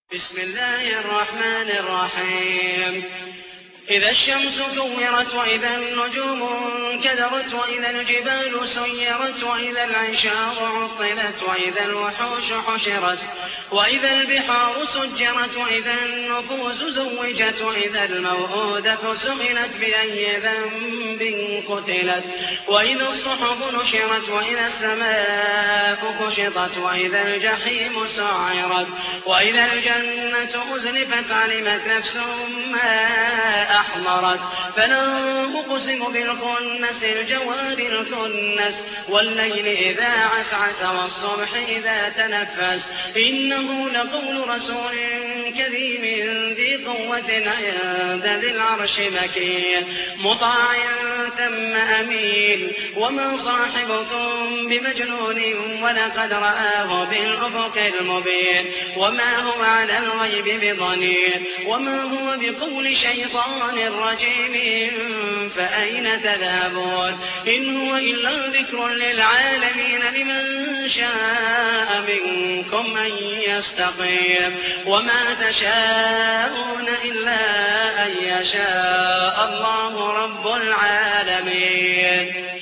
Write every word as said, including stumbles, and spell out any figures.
بسم الله الرحمن الرحيم إذا الشمس كورت وإذا النجوم انكدرت وإذا الجبال سيرت وإذا العشار عطلت وإذا الوحوش حشرت وإذا البحار سجرت وإذا النفوس زوجت وإذا الموءودة سئلت بأي ذنب قتلت وإذا الصحف نشرت وإذا السماء كشطت وإذا الجحيم سعرت وإذا الجنة أزلفت علمت نفس ما أحضرت فلا أقسم بالخنس الجوار الكنس والليل إذا عسعس والصبح إذا تنفس إنه لقول رسول كريم ذي قوة عند ذي العرش مكين مطاع ثم أمين وما صاحبكم بمجنون ولقد رآه بالأفق المبين وما هو على الغيب بضنين وما هو بقول شيطان رجيم فأين تذهبون إن هو إلا ذكر للعالمين لمن شاء منكم أن يستقيم وما تشاءون إلا أن يشاء الله رب العالمين.